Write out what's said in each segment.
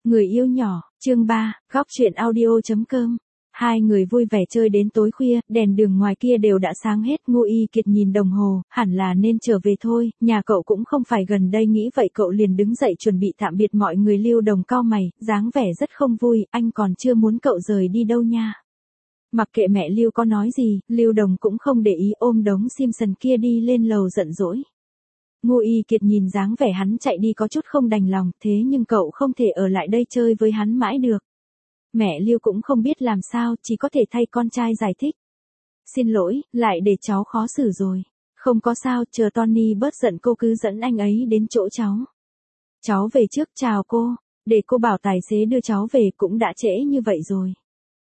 Người yêu nhỏ, chương 3, góc truyện audio.com. Hai người vui vẻ chơi đến tối khuya, đèn đường ngoài kia đều đã sáng hết. Ngô Y Kiệt nhìn đồng hồ, hẳn là nên trở về thôi, nhà cậu cũng không phải gần đây, nghĩ vậy cậu liền đứng dậy chuẩn bị tạm biệt mọi người. Lưu Đồng cau mày, dáng vẻ rất không vui, anh còn chưa muốn cậu rời đi đâu nha. Mặc kệ mẹ Lưu có nói gì, Lưu Đồng cũng không để ý, ôm đống Simpson kia đi lên lầu giận dỗi. Ngô Y Kiệt nhìn dáng vẻ hắn chạy đi có chút không đành lòng, thế nhưng cậu không thể ở lại đây chơi với hắn mãi được. Mẹ Lưu cũng không biết làm sao, chỉ có thể thay con trai giải thích. Xin lỗi, lại để cháu khó xử rồi. Không có sao, chờ Tony bớt giận cô cứ dẫn anh ấy đến chỗ cháu. Cháu về trước, chào cô, để cô bảo tài xế đưa cháu về, cũng đã trễ như vậy rồi.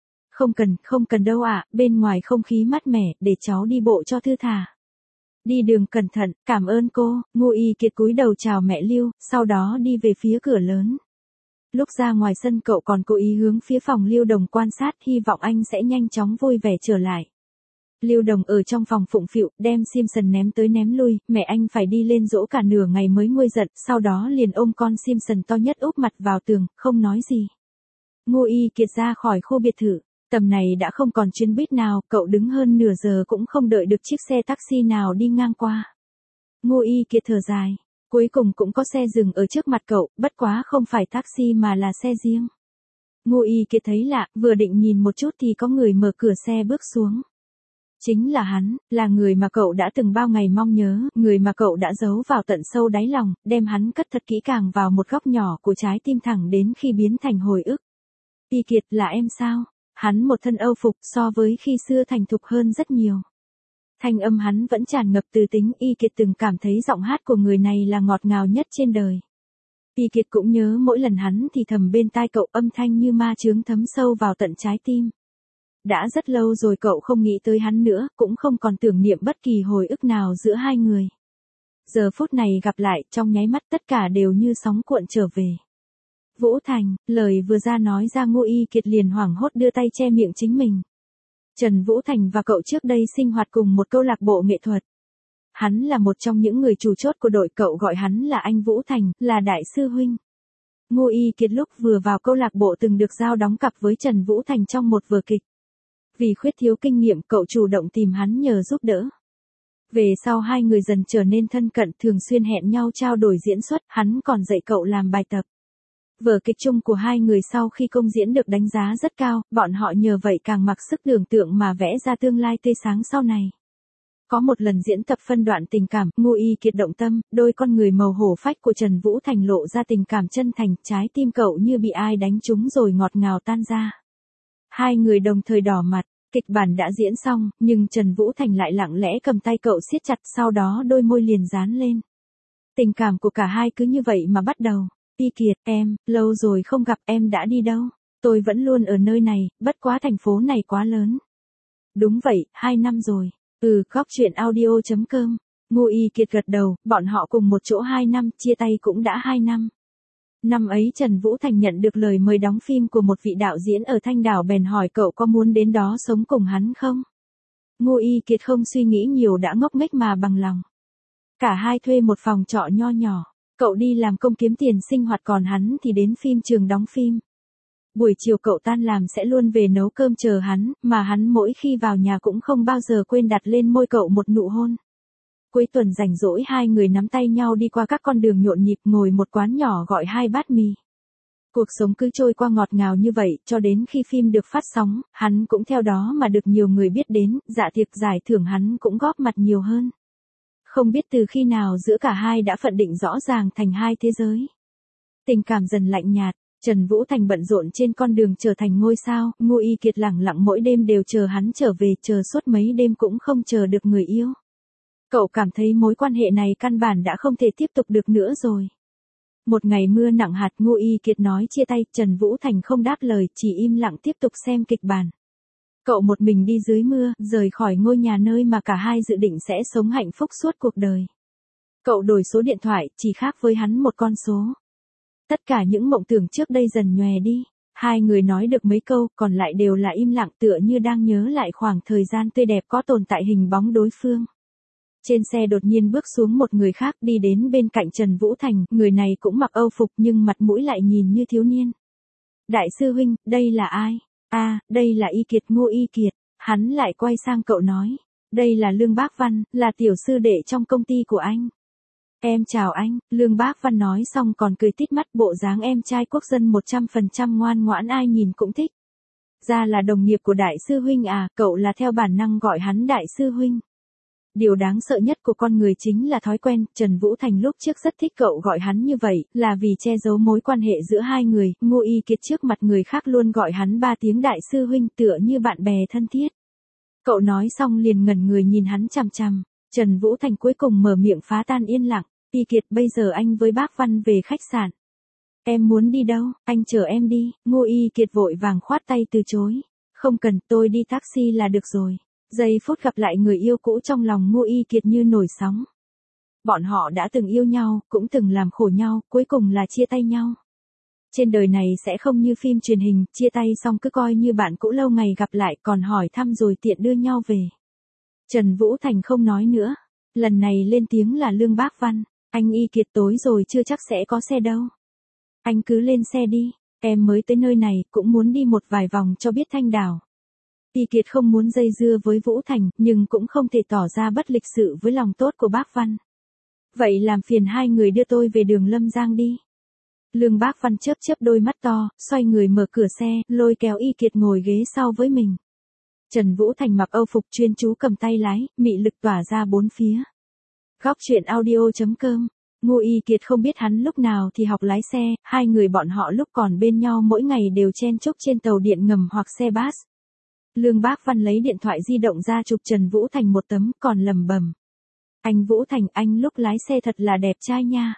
Không cần đâu ạ, bên ngoài không khí mát mẻ, để cháu đi bộ cho thư thả. Đi đường cẩn thận, cảm ơn cô. Ngô Y Kiệt cúi đầu chào mẹ Lưu, sau đó đi về phía cửa lớn. Lúc ra ngoài sân cậu còn cố ý hướng phía phòng Lưu Đồng quan sát, hy vọng anh sẽ nhanh chóng vui vẻ trở lại. Lưu Đồng ở trong phòng phụng phịu, đem Simpson ném tới ném lui, mẹ anh phải đi lên dỗ cả nửa ngày mới nguôi giận, sau đó liền ôm con Simpson to nhất úp mặt vào tường, không nói gì. Ngô Y Kiệt ra khỏi khu biệt thự. Tầm này đã không còn chuyến buýt nào, cậu đứng hơn nửa giờ cũng không đợi được chiếc xe taxi nào đi ngang qua. Ngô Y Kiệt thở dài. Cuối cùng cũng có xe dừng ở trước mặt cậu, bất quá không phải taxi mà là xe riêng. Ngô Y Kiệt thấy lạ, vừa định nhìn một chút thì có người mở cửa xe bước xuống. Chính là hắn, là người mà cậu đã từng bao ngày mong nhớ, người mà cậu đã giấu vào tận sâu đáy lòng, đem hắn cất thật kỹ càng vào một góc nhỏ của trái tim thẳng đến khi biến thành hồi ức. Y Kiệt, là em sao? Hắn một thân âu phục, so với khi xưa thành thục hơn rất nhiều. Thanh âm hắn vẫn tràn ngập từ tính, Y Kiệt từng cảm thấy giọng hát của người này là ngọt ngào nhất trên đời. Y Kiệt cũng nhớ mỗi lần hắn thì thầm bên tai cậu, âm thanh như ma chướng thấm sâu vào tận trái tim. Đã rất lâu rồi cậu không nghĩ tới hắn nữa, cũng không còn tưởng niệm bất kỳ hồi ức nào giữa hai người. Giờ phút này gặp lại, trong nháy mắt tất cả đều như sóng cuộn trở về. Vũ Thành, lời vừa ra nói ra Ngô Y Kiệt liền hoảng hốt đưa tay che miệng chính mình. Trần Vũ Thành và cậu trước đây sinh hoạt cùng một câu lạc bộ nghệ thuật. Hắn là một trong những người chủ chốt của đội, cậu gọi hắn là anh Vũ Thành, là đại sư huynh. Ngô Y Kiệt lúc vừa vào câu lạc bộ từng được giao đóng cặp với Trần Vũ Thành trong một vở kịch. Vì khuyết thiếu kinh nghiệm, cậu chủ động tìm hắn nhờ giúp đỡ. Về sau hai người dần trở nên thân cận, thường xuyên hẹn nhau trao đổi diễn xuất, hắn còn dạy cậu làm bài tập. Vở kịch chung của hai người sau khi công diễn được đánh giá rất cao, bọn họ nhờ vậy càng mặc sức tưởng tượng mà vẽ ra tương lai tươi sáng sau này. Có một lần diễn tập phân đoạn tình cảm, Ngô Y Kiệt động tâm, đôi con người màu hổ phách của Trần Vũ Thành lộ ra tình cảm chân thành, trái tim cậu như bị ai đánh trúng rồi ngọt ngào tan ra. Hai người đồng thời đỏ mặt, kịch bản đã diễn xong, nhưng Trần Vũ Thành lại lặng lẽ cầm tay cậu siết chặt, sau đó đôi môi liền dán lên. Tình cảm của cả hai cứ như vậy mà bắt đầu. Y Kiệt, em, lâu rồi không gặp, em đã đi đâu? Tôi vẫn luôn ở nơi này, bất quá thành phố này quá lớn. Đúng vậy, 2 năm rồi. Góc truyện audio.com. Ngô Y Kiệt gật đầu, bọn họ cùng một chỗ 2 năm, chia tay cũng đã 2 năm. Năm ấy Trần Vũ Thành nhận được lời mời đóng phim của một vị đạo diễn ở Thanh Đảo, bèn hỏi cậu có muốn đến đó sống cùng hắn không? Ngô Y Kiệt không suy nghĩ nhiều đã ngốc nghếch mà bằng lòng. Cả hai thuê một phòng trọ nho nhỏ. Cậu đi làm công kiếm tiền sinh hoạt, còn hắn thì đến phim trường đóng phim. Buổi chiều cậu tan làm sẽ luôn về nấu cơm chờ hắn, mà hắn mỗi khi vào nhà cũng không bao giờ quên đặt lên môi cậu một nụ hôn. Cuối tuần rảnh rỗi hai người nắm tay nhau đi qua các con đường nhộn nhịp, ngồi một quán nhỏ gọi 2 bát mì. Cuộc sống cứ trôi qua ngọt ngào như vậy, cho đến khi phim được phát sóng, hắn cũng theo đó mà được nhiều người biết đến, dạ tiệc giải thưởng hắn cũng góp mặt nhiều hơn. Không biết từ khi nào giữa cả hai đã phận định rõ ràng thành hai thế giới. Tình cảm dần lạnh nhạt, Trần Vũ Thành bận rộn trên con đường trở thành ngôi sao, Ngô Y Kiệt lẳng lặng mỗi đêm đều chờ hắn trở về, chờ suốt mấy đêm cũng không chờ được người yêu. Cậu cảm thấy mối quan hệ này căn bản đã không thể tiếp tục được nữa rồi. Một ngày mưa nặng hạt, Ngô Y Kiệt nói chia tay, Trần Vũ Thành không đáp lời, chỉ im lặng tiếp tục xem kịch bản. Cậu một mình đi dưới mưa, rời khỏi ngôi nhà nơi mà cả hai dự định sẽ sống hạnh phúc suốt cuộc đời. Cậu đổi số điện thoại, chỉ khác với hắn một con số. Tất cả những mộng tưởng trước đây dần nhòe đi. Hai người nói được mấy câu, còn lại đều là im lặng, tựa như đang nhớ lại khoảng thời gian tươi đẹp có tồn tại hình bóng đối phương. Trên xe đột nhiên bước xuống một người khác, đi đến bên cạnh Trần Vũ Thành, người này cũng mặc âu phục nhưng mặt mũi lại nhìn như thiếu niên. Đại sư huynh, đây là ai? Đây là Y Kiệt, Ngô Y Kiệt. Hắn lại quay sang cậu nói. Đây là Lương Bác Văn, là tiểu sư đệ trong công ty của anh. Em chào anh, Lương Bác Văn nói xong còn cười tít mắt, bộ dáng em trai quốc dân 100% ngoan ngoãn, ai nhìn cũng thích. Ra là đồng nghiệp của đại sư huynh à, cậu là theo bản năng gọi hắn đại sư huynh. Điều đáng sợ nhất của con người chính là thói quen, Trần Vũ Thành lúc trước rất thích cậu gọi hắn như vậy, là vì che giấu mối quan hệ giữa hai người, Ngô Y Kiệt trước mặt người khác luôn gọi hắn 3 tiếng đại sư huynh tựa như bạn bè thân thiết. Cậu nói xong liền ngẩn người nhìn hắn chằm chằm, Trần Vũ Thành cuối cùng mở miệng phá tan yên lặng, Y Kiệt bây giờ anh với bác Văn về khách sạn. Em muốn đi đâu, anh chở em đi, Ngô Y Kiệt vội vàng khoát tay từ chối. Không cần, tôi đi taxi là được rồi. Giây phút gặp lại người yêu cũ trong lòng Ngô Y Kiệt như nổi sóng. Bọn họ đã từng yêu nhau, cũng từng làm khổ nhau, cuối cùng là chia tay nhau. Trên đời này sẽ không như phim truyền hình, chia tay xong cứ coi như bạn cũ lâu ngày gặp lại, còn hỏi thăm rồi tiện đưa nhau về. Trần Vũ Thành không nói nữa. Lần này lên tiếng là Lương Bác Văn. Anh Y Kiệt, tối rồi chưa chắc sẽ có xe đâu. Anh cứ lên xe đi, em mới tới nơi này, cũng muốn đi một vài vòng cho biết Thanh Đảo. Y Kiệt không muốn dây dưa với Vũ Thành, nhưng cũng không thể tỏ ra bất lịch sự với lòng tốt của bác Văn. Vậy làm phiền hai người đưa tôi về đường Lâm Giang đi. Lương Bác Văn chớp chớp đôi mắt to, xoay người mở cửa xe, lôi kéo Y Kiệt ngồi ghế sau với mình. Trần Vũ Thành mặc Âu phục chuyên chú cầm tay lái, mị lực tỏa ra bốn phía. Góc truyện audio.com. Ngô Y Kiệt không biết hắn lúc nào thì học lái xe, hai người bọn họ lúc còn bên nhau mỗi ngày đều chen chúc trên tàu điện ngầm hoặc xe bus. Lương Bác Văn lấy điện thoại di động ra chụp Trần Vũ Thành một tấm, còn lẩm bẩm. Anh Vũ Thành, anh lúc lái xe thật là đẹp trai nha.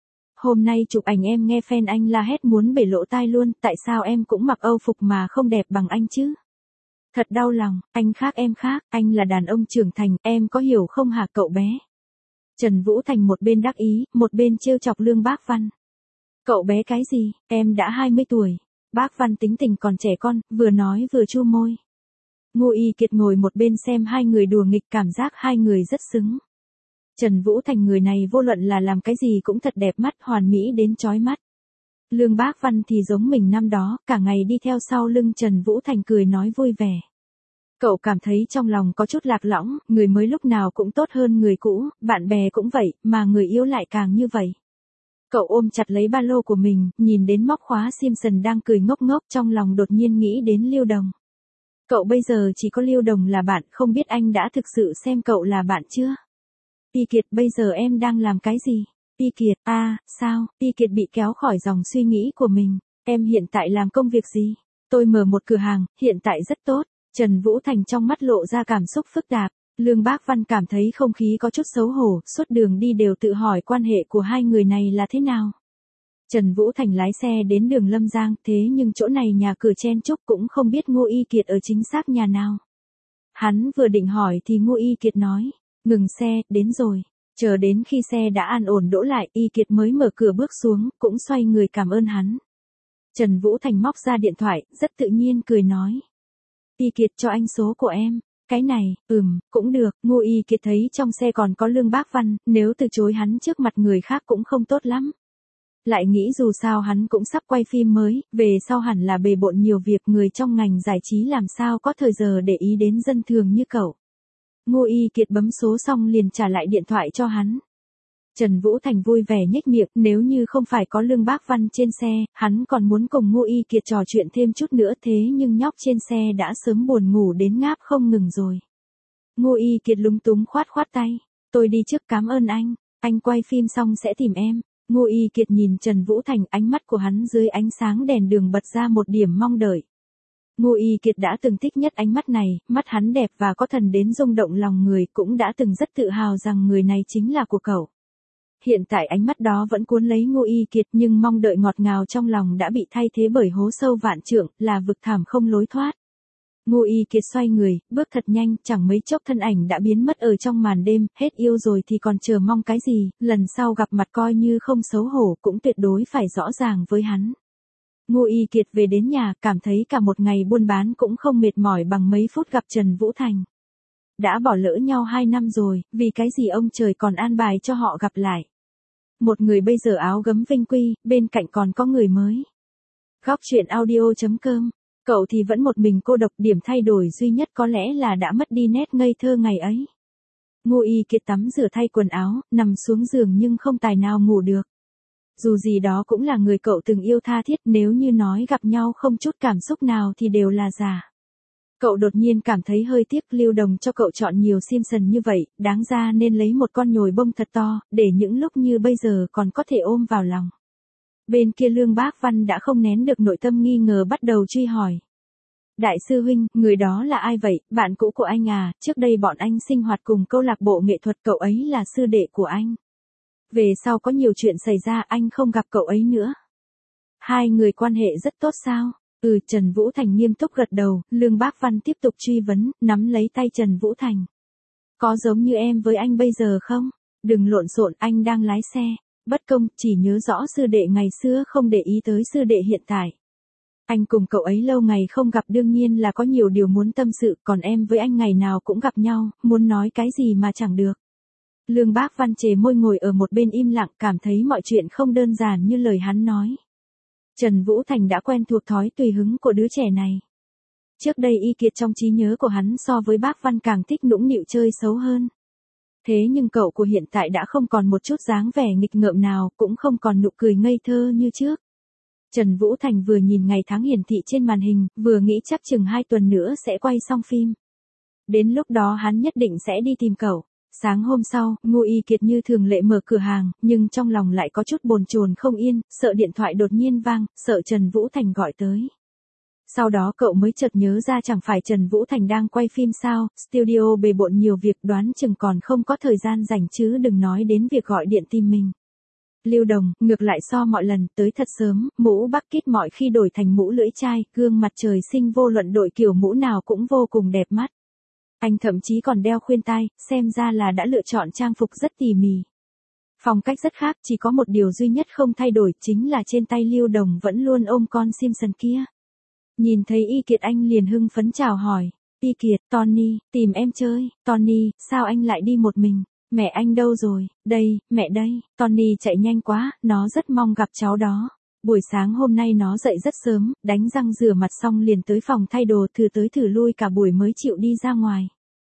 Hôm nay chụp ảnh em nghe fan anh la hét muốn bể lỗ tai luôn, tại sao em cũng mặc Âu phục mà không đẹp bằng anh chứ? Thật đau lòng, anh khác em khác, anh là đàn ông trưởng thành, em có hiểu không hả cậu bé? Trần Vũ Thành một bên đắc ý, một bên trêu chọc Lương Bác Văn. Cậu bé cái gì, em đã 20 tuổi. Bác Văn tính tình còn trẻ con, vừa nói vừa chu môi. Ngô Y Kiệt ngồi một bên xem hai người đùa nghịch, cảm giác hai người rất xứng. Trần Vũ Thành người này vô luận là làm cái gì cũng thật đẹp mắt, hoàn mỹ đến chói mắt. Lương Bác Văn thì giống mình năm đó, cả ngày đi theo sau lưng Trần Vũ Thành cười nói vui vẻ. Cậu cảm thấy trong lòng có chút lạc lõng, người mới lúc nào cũng tốt hơn người cũ, bạn bè cũng vậy, mà người yêu lại càng như vậy. Cậu ôm chặt lấy ba lô của mình, nhìn đến móc khóa Simpson đang cười ngốc ngốc, trong lòng đột nhiên nghĩ đến Lưu Đồng. Cậu bây giờ chỉ có Lưu Đồng là bạn, không biết anh đã thực sự xem cậu là bạn chưa? Y Kiệt, bây giờ em đang làm cái gì? Y Kiệt, sao? Y Kiệt bị kéo khỏi dòng suy nghĩ của mình. Em hiện tại làm công việc gì? Tôi mở một cửa hàng, hiện tại rất tốt. Trần Vũ Thành trong mắt lộ ra cảm xúc phức tạp. Lương Bác Văn cảm thấy không khí có chút xấu hổ, suốt đường đi đều tự hỏi quan hệ của hai người này là thế nào. Trần Vũ Thành lái xe đến đường Lâm Giang, thế nhưng chỗ này nhà cửa chen chúc, cũng không biết Ngô Y Kiệt ở chính xác nhà nào. Hắn vừa định hỏi thì Ngô Y Kiệt nói, ngừng xe, đến rồi. Chờ đến khi xe đã an ổn đỗ lại, Y Kiệt mới mở cửa bước xuống, cũng xoay người cảm ơn hắn. Trần Vũ Thành móc ra điện thoại, rất tự nhiên cười nói. Y Kiệt, cho anh số của em. Cái này, cũng được. Ngô Y Kiệt thấy trong xe còn có Lương Bác Văn, nếu từ chối hắn trước mặt người khác cũng không tốt lắm. Lại nghĩ dù sao hắn cũng sắp quay phim mới, về sau hẳn là bề bộn nhiều việc, người trong ngành giải trí làm sao có thời giờ để ý đến dân thường như cậu. Ngô Y Kiệt bấm số xong liền trả lại điện thoại cho hắn. Trần Vũ Thành vui vẻ nhếch miệng, nếu như không phải có Lương Bác Văn trên xe, hắn còn muốn cùng Ngô Y Kiệt trò chuyện thêm chút nữa, thế nhưng nhóc trên xe đã sớm buồn ngủ đến ngáp không ngừng rồi. Ngô Y Kiệt lúng túng khoát tay, tôi đi trước, cảm ơn anh quay phim xong sẽ tìm em. Ngô Y Kiệt nhìn Trần Vũ Thành, ánh mắt của hắn dưới ánh sáng đèn đường bật ra một điểm mong đợi. Ngô Y Kiệt đã từng thích nhất ánh mắt này, mắt hắn đẹp và có thần đến rung động lòng người, cũng đã từng rất tự hào rằng người này chính là của cậu. Hiện tại ánh mắt đó vẫn cuốn lấy Ngô Y Kiệt, nhưng mong đợi ngọt ngào trong lòng đã bị thay thế bởi hố sâu vạn trượng, là vực thẳm không lối thoát. Ngô Y Kiệt xoay người, bước thật nhanh, chẳng mấy chốc thân ảnh đã biến mất ở trong màn đêm, hết yêu rồi thì còn chờ mong cái gì, lần sau gặp mặt coi như không xấu hổ cũng tuyệt đối phải rõ ràng với hắn. Ngô Y Kiệt về đến nhà, cảm thấy cả một ngày buôn bán cũng không mệt mỏi bằng mấy phút gặp Trần Vũ Thành. Đã bỏ lỡ nhau 2 năm rồi, vì cái gì ông trời còn an bài cho họ gặp lại. Một người bây giờ áo gấm vinh quy, bên cạnh còn có người mới. Góc chuyện audio.com. Cậu thì vẫn một mình cô độc, điểm thay đổi duy nhất có lẽ là đã mất đi nét ngây thơ ngày ấy. Ngô Y Kiệt tắm rửa thay quần áo, nằm xuống giường nhưng không tài nào ngủ được. Dù gì đó cũng là người cậu từng yêu tha thiết, nếu như nói gặp nhau không chút cảm xúc nào thì đều là giả. Cậu đột nhiên cảm thấy hơi tiếc, Lưu Đồng cho cậu chọn nhiều Simpson như vậy, đáng ra nên lấy một con nhồi bông thật to, để những lúc như bây giờ còn có thể ôm vào lòng. Bên kia Lương Bác Văn đã không nén được nội tâm nghi ngờ, bắt đầu truy hỏi. Đại sư huynh, người đó là ai vậy? Bạn cũ của anh à? Trước đây bọn anh sinh hoạt cùng câu lạc bộ nghệ thuật, cậu ấy là sư đệ của anh. Về sau có nhiều chuyện xảy ra, anh không gặp cậu ấy nữa. Hai người quan hệ rất tốt sao? Trần Vũ Thành nghiêm túc gật đầu. Lương Bác Văn tiếp tục truy vấn, nắm lấy tay Trần Vũ Thành. Có giống như em với anh bây giờ không? Đừng lộn xộn, anh đang lái xe. Bất công, chỉ nhớ rõ sư đệ ngày xưa, không để ý tới sư đệ hiện tại. Anh cùng cậu ấy lâu ngày không gặp, đương nhiên là có nhiều điều muốn tâm sự, còn em với anh ngày nào cũng gặp nhau, muốn nói cái gì mà chẳng được. Lương Bác Văn chề môi ngồi ở một bên im lặng, cảm thấy mọi chuyện không đơn giản như lời hắn nói. Trần Vũ Thành đã quen thuộc thói tùy hứng của đứa trẻ này. Trước đây Y Kiệt trong trí nhớ của hắn so với Bác Văn càng thích nũng nịu chơi xấu hơn. Thế nhưng cậu của hiện tại đã không còn một chút dáng vẻ nghịch ngợm nào, cũng không còn nụ cười ngây thơ như trước. Trần Vũ Thành vừa nhìn ngày tháng hiển thị trên màn hình, vừa nghĩ chắc chừng 2 tuần nữa sẽ quay xong phim. Đến lúc đó hắn nhất định sẽ đi tìm cậu. Sáng hôm sau, Ngô Y Kiệt như thường lệ mở cửa hàng, nhưng trong lòng lại có chút bồn chồn không yên, sợ điện thoại đột nhiên vang, sợ Trần Vũ Thành gọi tới. Sau đó cậu mới chợt nhớ ra chẳng phải Trần Vũ Thành đang quay phim sao, studio bề bộn nhiều việc, đoán chừng còn không có thời gian rảnh, chứ đừng nói đến việc gọi điện tìm mình. Lưu Đồng, ngược lại so mọi lần, tới thật sớm, mũ bucket mọi khi đổi thành mũ lưỡi chai, gương mặt trời sinh vô luận đội kiểu mũ nào cũng vô cùng đẹp mắt. Anh thậm chí còn đeo khuyên tai, xem ra là đã lựa chọn trang phục rất tỉ mỉ. Phong cách rất khác, chỉ có một điều duy nhất không thay đổi, chính là trên tay Lưu Đồng vẫn luôn ôm con Simpson kia. Nhìn thấy Y Kiệt anh liền hưng phấn chào hỏi. Y Kiệt, Tony, tìm em chơi. Tony, sao anh lại đi một mình? Mẹ anh đâu rồi? Đây, mẹ đây. Tony chạy nhanh quá, nó rất mong gặp cháu đó. Buổi sáng hôm nay nó dậy rất sớm, đánh răng rửa mặt xong liền tới phòng thay đồ, thử tới thử lui cả buổi mới chịu đi ra ngoài.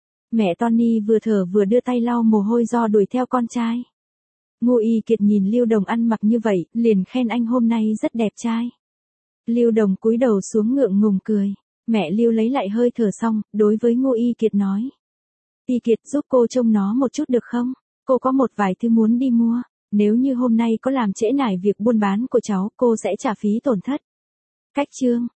Mẹ Tony vừa thở vừa đưa tay lau mồ hôi do đuổi theo con trai. Ngô Y Kiệt nhìn Lưu Đồng ăn mặc như vậy, liền khen anh hôm nay rất đẹp trai. Lưu Đồng cúi đầu xuống ngượng ngùng cười. Mẹ Lưu lấy lại hơi thở xong, đối với Ngô Y Kiệt nói. Y Kiệt, giúp cô trông nó một chút được không? Cô có một vài thứ muốn đi mua. Nếu như hôm nay có làm trễ nải việc buôn bán của cháu, cô sẽ trả phí tổn thất. Cách chương.